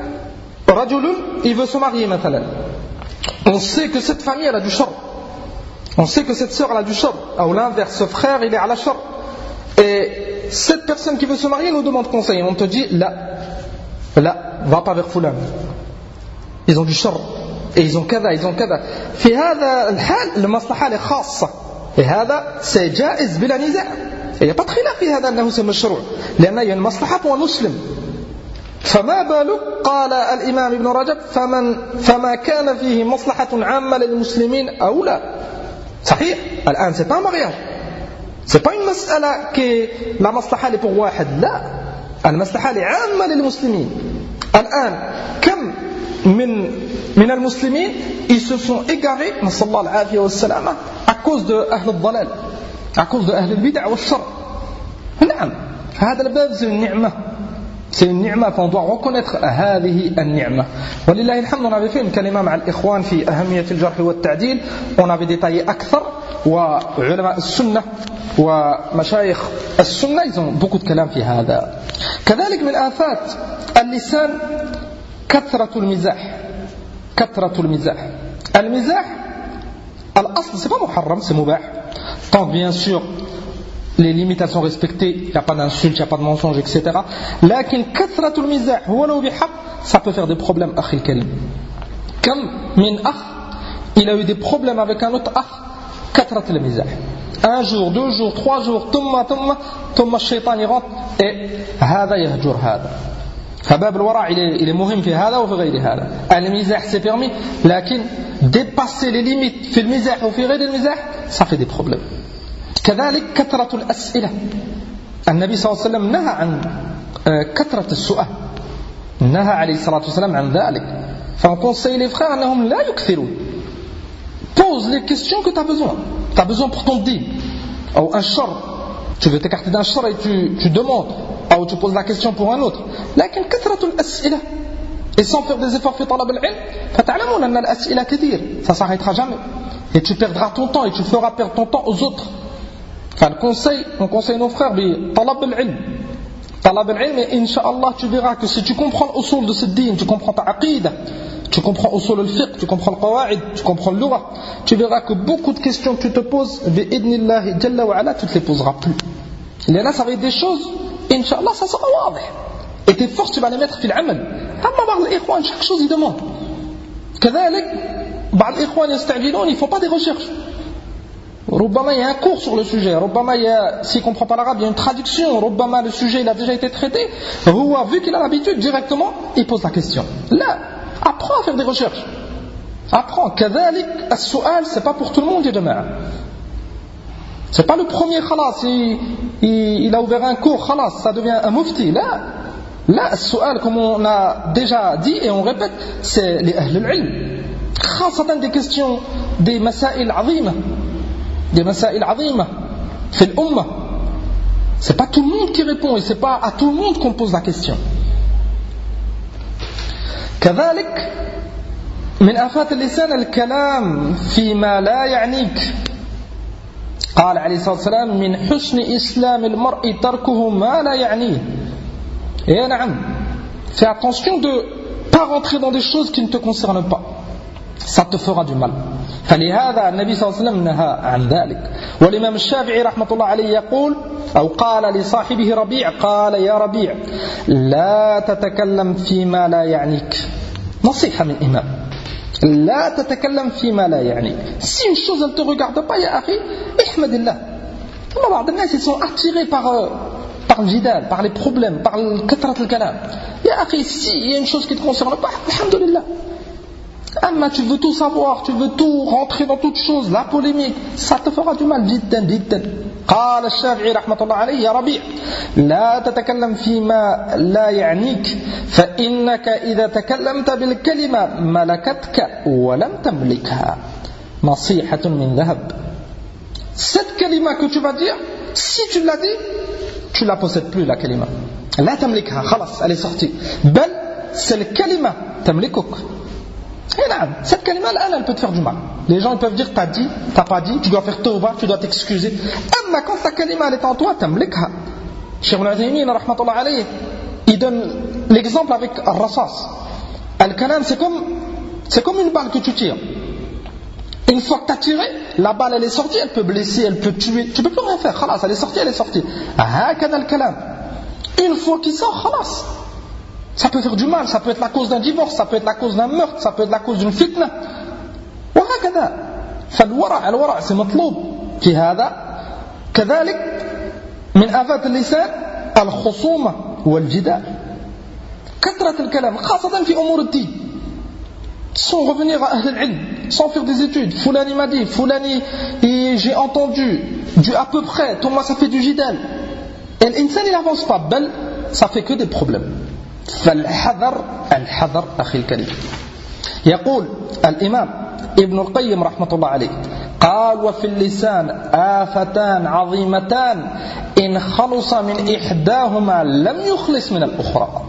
Speaker 1: رجل il veut se marier مثلا. On sait que cette famille elle a du shar. On sait que cette sœur elle a du shar. Ou l'inverse, ce frère il est à la shar. Et cette personne qui veut se marier nous demande conseil. On te dit là, va pas vers Fulan. Ils ont du shar. Et ils ont kada. في هذا الحال المصلحة الخاصة. Et هذا c'est جائز بلا نزاع. Il n'y a pas de khilaf في هذا أنه c'est مشروع. لأن il y a une مصلحة pour un musulman. فما بالك قال الإمام ابن رجب فما كان فيه مصلحة عامة للمسلمين أو لا. صحيح. الآن c'est pas un mariage. C'est pas une mas'ala que la maslaha est pour واحد. لا. المصلحة عامة للمسلمين. الآن كم من المسلمين ils se sont égarés نسأل الله العافية والسلامة à cause de أهل الضلال, à cause de أهل البدع والشر. نعم. هذا الباب c'est une ni'mah. C'est une ni'mah, on doit reconnaître هذه النعمة. ولله الحمد, on avait fait une kalima مع الإخوان في أهمية الجرح والتعديل. On avait détaillé أكثر. وعلماء السنة ومشايخ السنة ils ont beaucoup de كلام في هذا. كذلك من آفات اللسان كثرة المزاح. المزاح الأصل c'est pas محرم, c'est mubah. Tant bien sûr les limites elles sont respectées, il n'y a pas d'insulte, il n'y a pas de mensonge, etc. لكن كثرة المزاح ولو بحق ça peut faire des problèmes أخي الكريم. كم من أخ il a eu des problèmes avec un autre أخ كثرة المزاح. Un jour, 2 jours, 3 jours, ثم الشيطان يغط et هذا يهجر هذا. فباب الورع il est مهم في هذا وفي غير هذا. المزاح c'est permis, لكن dépasser les limites في المزاح وفي غير المزاح ça fait des problèmes. كذلك كثرة الأسئلة. النبي صلى الله عليه وسلم نهى عن كثرة السؤال, نهى عليه الصلاة والسلام عن ذلك. فon conseille les frères أنهم لا يكثروا. Pose les questions que tu as besoin. Tu as besoin pour ton din. Ou un shar. Tu veux t'écarter d'un shar et tu demandes. Ou tu poses la question pour un autre. لكن كثرة الأسئلة. Et sans faire des efforts في طلب العلم. فتعلمون أن الأسئلة كثير. Ça s'arrêtera jamais. Et tu perdras ton temps et tu feras perdre ton temps aux autres. Enfin, on conseille nos frères طلب العلم. طلب العلم et Inch'Allah tu verras que si tu comprends l'usul de ce din, tu comprends ta aqidah, tu comprends usul al-fiqh, tu comprends le qawaid, tu comprends le lugha, tu verras que beaucoup de questions que tu te poses, bi'idnillahi jalla wa ala, tu ne te les poseras plus. Il y en a, ça va être des choses, Inch'Allah, ça sera wadih. Et tes forces, tu vas les mettre fil amal. Amma ba'd al-ikhwan, chaque chose, ils demandent. كذلك, ba'd al-ikhwan yasta'jilun, ils font pas des recherches. ربما il y a un cours sur le sujet, ربما il y a, s'il ne comprend pas l'arabe, il y a une traduction, ربما le sujet il a déjà été traité, vu qu'il a l'habitude, directement, il pose la question. Là, apprends à faire des recherches. Apprends. كذلك السؤال, c'est pas pour tout le monde, ya jama'a. C'est pas le premier khalas, il a ouvert un cours, khalas, ça devient un mufti. Là, السؤال, comme on a déjà dit et on répète, c'est les ahl al-ilm. خاصة des questions, des masail azima. Des masail azima في الأمة. C'est pas tout le monde qui répond et c'est pas à tout le monde qu'on pose la question. كذلك من آفات اللسان الكلام فيما لا يعنيك. قال عليه الصلاة والسلام من حسن إسلام المرء تركه ما لا يعنيه. Et نعم, fais attention de ne pas rentrer dans des choses qui ne te concernent pas. Ça te fera du mal. فلهذا النبي صلى الله عليه وسلم نهى عن ذلك. والإمام الشافعي رحمة الله عليه يقول أو قال لصاحبه ربيع, قال يا ربيع لا تتكلم فيما لا يعنيك. نصيحة من إمام, لا تتكلم فيما لا يعنيك. Si une chose elle te regarde pas, يا أخي احمد الله, Ils sont attirés par le jidal, par les problèmes, par le katrat al-kalam. Ya akhi, s'il y a une chose qui ne te concerne pas, alhamdulillah. Amma, tu veux tout savoir, tu veux tout rentrer dans toute chose, la polémique, ça te fera du mal, jiddan. قال الشافعي رحمة الله عليه يا ربيع لا تتكلم فيما لا يعنيك فإنك إذا تكلمت بالكلمة ملكتك ولم تملكها نصيحة من ذهب. Cette kalima que tu vas dire, si tu l'as dit, tu la possèdes plus, la kalima. لا تملكها, خلاص, elle est sortie. بل c'est le kalima تملكك. Cette kalima, elle peut te faire du mal. Les gens ils peuvent dire t'as dit, t'as pas dit, tu dois faire tawbah, tu dois t'excuser. Mais quand ta kalima elle est en toi, tamlikha. Cheikh Al-Uthaymin rahmatullah alayhi, il donne l'exemple avec al-rasas. Al-kalam c'est comme une balle que tu tires. Une fois que tu as tiré, la balle elle est sortie, elle peut blesser, elle peut tuer, tu peux plus rien faire. Khalas, elle est sortie, elle est sortie. Hakada al-kalam. Une fois qu'il sort, khalas. Ça peut faire du mal, ça peut être la cause d'un divorce, ça peut être la cause d'un meurtre, ça peut être la cause d'une fitna. وهكذا فالورع c'est مطلوب في هذا كذلك من آفات اللسان الخصومة والجدال كثرة الكلام خاصة في أمور الدين sans revenir à Ahl al-Ilm, sans faire des études. Foulani m'a dit, Foulani j'ai entendu, du à peu près, tout moi ça fait du jidal. Et l'insan il avance pas, bel, ça fait que des problèmes. فالحذر أخي الكريم. يقول الإمام ابن القيم رحمة الله عليه قال وفي اللسان آفتان عظيمتان إن خلص من إحداهما لم يخلص من الأخرى.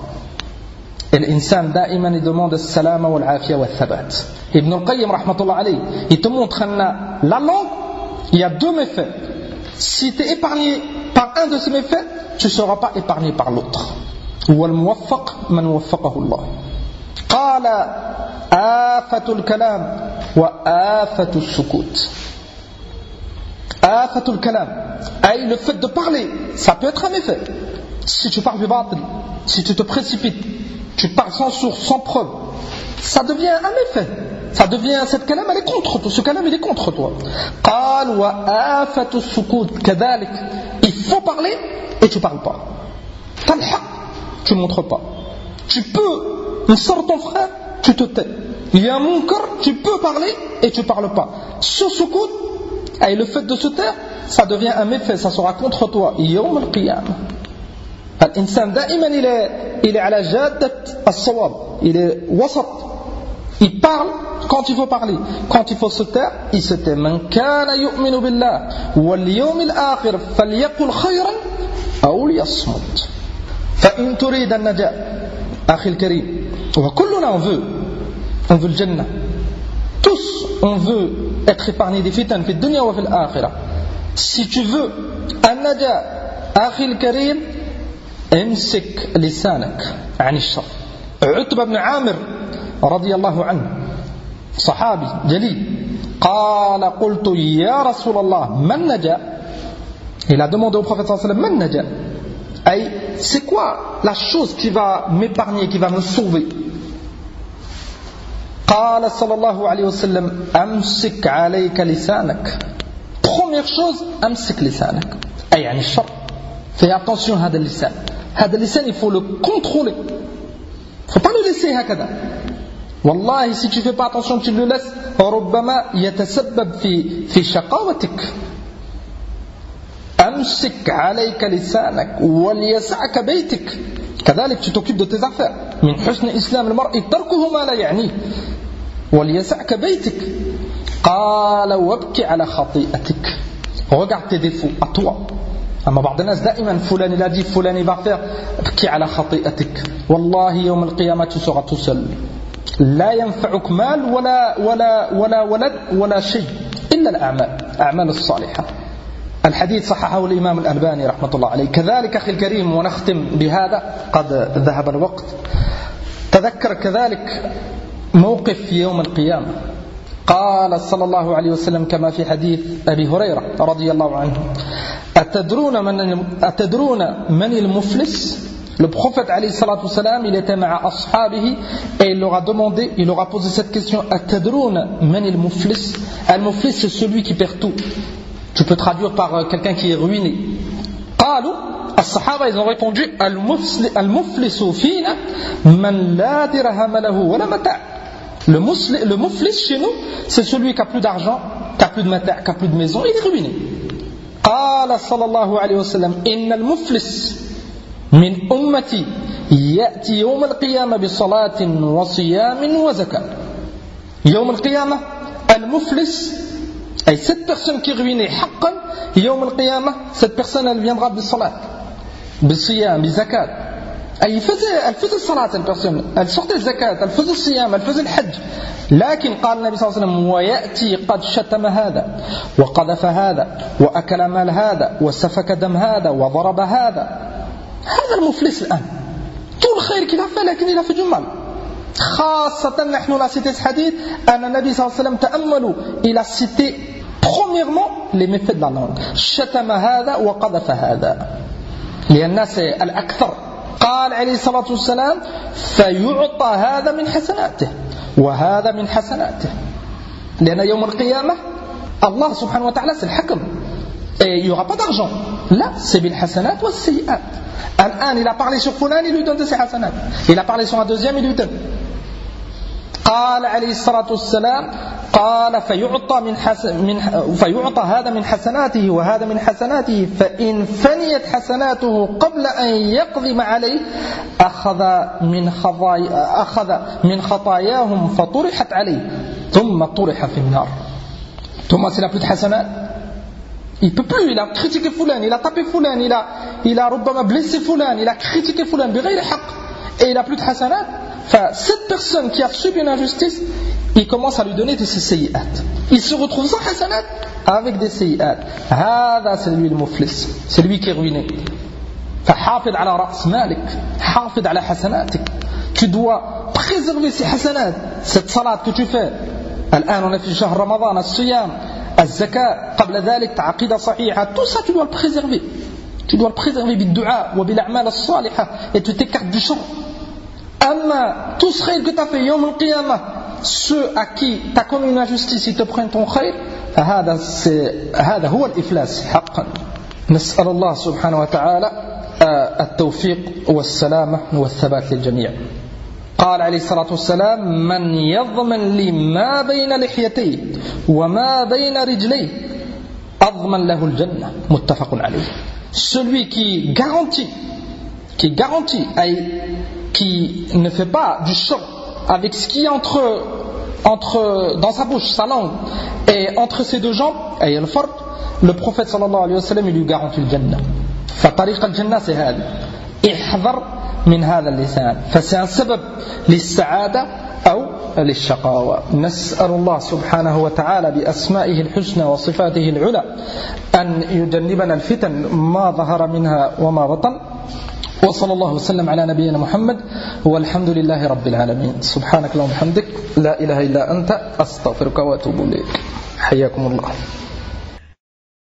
Speaker 1: الإنسان دائما يدمند السلامة والعافية والثبات. ابن القيم رحمة الله عليه il te montre que la langue il y a deux méfaits. Si tu es épargné par un de ces méfaits, tu ne seras pas épargné par l'autre. والموفق من وفقه الله. قال آفة الكلام وآفة السكوت. آفة الكلام أي le fait de parler, ça peut être un méfait. Si tu parles du batil, si tu te précipites, tu parles sans source, sans preuve, ça devient un méfait. Ça devient, cette kalam elle est contre toi, ce kalam il est contre toi. قال وآفة السكوت كذلك. Il faut parler et tu parles pas. T'as le haq, tu montres pas. Tu peux, il sort ton frère, tu te tais. Il y a un munkar, tu peux parler et tu parles pas. Ce sukut, et le fait de se taire, ça devient un méfait, ça sera contre toi. Yawm al-qiyamah. L'insan da'iman il est à la jaddat as-sawab, il est wasat. Il parle quand il faut parler, quand il faut se taire, il se tait. Man kana yu'minu billah wal yawmil akhir falyaqul khayran aw liyasmut. فإن تريد النجاة أخي الكريم وكلنا on veut le Jannah, tous on veut être épargnés des fitan في الدنيا وفي الآخرة. Si tu veux النجاة أخي الكريم امسك لسانك عن الشر. عتبة بن عامر رضي الله عنه صحابي جليل قال قلت يا رسول الله من نجا. Il a demandé au prophète sallallahu alayhi wa sallam من نجا, c'est quoi la chose qui va m'épargner, qui va me sauver? قال صلى الله عليه وسلم أمسك عليك لسانك. Première chose, أمسك لسانك أي عن الشر. Fais attention à هذا اللسان. هذا اللسان il faut le contrôler. Il ne faut pas le laisser هكذا. والله si tu ne fais pas attention, tu le laisses, ربما يتسبب في شقاوتك. أمسك عليك لسانك وليسعك بيتك. كذلك tu t'occupes de tes affaires. من حسن إسلام المرء تركه ما لا يعنيه وليسعك بيتك. قال وابكي على خطيئتك. Regarde tes défauts à toi. أما بعض الناس دائما فلان il a dit, فلان il va faire, ابكي على خطيئتك. والله يوم القيامة tu seras tout seul. لا ينفعك مال ولا ولد ولا شيء إلا الأعمال الصالحة. الحديث صححه الإمام الألباني رحمة الله عليه. كذلك أخي الكريم ونختم بهذا قد ذهب الوقت. تذكر كذلك موقف يوم القيامة. قال صلى الله عليه وسلم كما في حديث أبي هريرة رضي الله عنه أتدرون من المفلس. Le prophète alayhi salatu salam, il était ma'a ashabihi et il leur a demandé, il leur a posé cette question: Atadruna man al-muflis. Al-muflis c'est celui qui perd tout. Tu peux traduire par quelqu'un qui est ruiné. قالوا الصحابة ils ont répondu المفلس فينا من لا درهم له ولا متاع. Le muflis chez nous, c'est celui qui a plus d'argent, qui a plus de mata', qui a plus de maison, il est ruiné. قال صلى الله عليه وسلم إن المفلس من أمتي يأتي يوم القيامة بصلاة وصيام وزكاة. يوم القيامة المفلس أي cette personne qui est ruinée حقا يوم القيامة cette personne elle viendra بالصلاة بالصيام بالزكاة. Elle faisait الصلاة cette personne, elle sortait الزكاة, elle faisait الصيام, elle faisait الحج. لكن قال النبي صلى الله عليه وسلم ويأتي قد شتم هذا وقذف هذا وأكل مال هذا وسفك دم هذا وضرب هذا. هذا المفلس الآن طول الخير qu'il a fait لكن il a fait du mal. خاصة نحن لا cité ce hadith أن النبي صلى الله عليه وسلم تأملوا il a cité premièrement les méfaits de la langue. شتم هذا وقذف هذا لأن c'est الأكثر. قال عليه الصلاة والسلام فيعطى هذا من حسناته وهذا من حسناته لأن يوم القيامة الله سبحانه وتعالى c'est le حكم et il n'y aura pas d'argent là c'est بالحسنات والسيئات. الآن il a parlé sur فلان il lui donne de ses حسنات, il a parlé sur un deuxième il lui donne. قال عليه الصلاة والسلام قال فيعطى هذا من حسناته وهذا من حسناته فإن فنيت حسناته قبل أن يقدم عليه أخذ من خطاياهم فطرحت عليه ثم طرح في النار. ثم c'est la plus de حسنات, il peut plus, il a critiqué Foulan, il a tapé Foulan, il a ربما blessé Foulan, il a critiqué Foulan بغير حق et il a plus de حسنات. Cette personne qui a subi une injustice, il commence à lui donner des sayyi'at. Il se retrouve sans hasanat avec des sayyi'at. هذا c'est lui le muflis, c'est lui qui est ruiné. فحافظ على رأس مالك, حافظ على حسناتك. Tu dois préserver ces hasanat, cette salat que tu fais. الآن on est في شهر رمضان, الصيام, الزكاة, قبل ذلك عقيدة صحيحة, tout ça tu dois le préserver. Tu dois le préserver بالدعاء وبالأعمال الصالحة et tu t'écartes du shirk. Amma, tout ce khayr que tu as fait, yawm al-qiyamah, ceux à qui tu as commis une injustice, ils te prennent ton khayr, هذا هو الإفلاس حقا. نسأل الله سبحانه وتعالى التوفيق والسلامة والثبات للجميع. قال عليه الصلاة والسلام من يضمن لي ما بين لحيتيه وما بين رجليه أضمن له الجنة. متفق عليه. Celui qui garantit qui ne fait pas du shirk avec ce qui est entre dans sa bouche, sa langue et entre ses deux jambes, et le prophète sallallahu alayhi wa sallam il lui garantit le Jannah. فطريق الجنة c'est هذا. احذر من هذا اللسان فسي un سبب للسعادة أو للشقاوة. نسأل الله سبحانه وتعالى بأسمائه الحسنى وصفاته العلى أن يجنبنا الفتن ما ظهر منها وما بطن. وصلى الله وسلم على نبينا محمد والحمد لله رب العالمين. سبحانك اللهم وبحمدك لا إله إلا أنت أستغفرك وأتوب إليك. حياكم الله.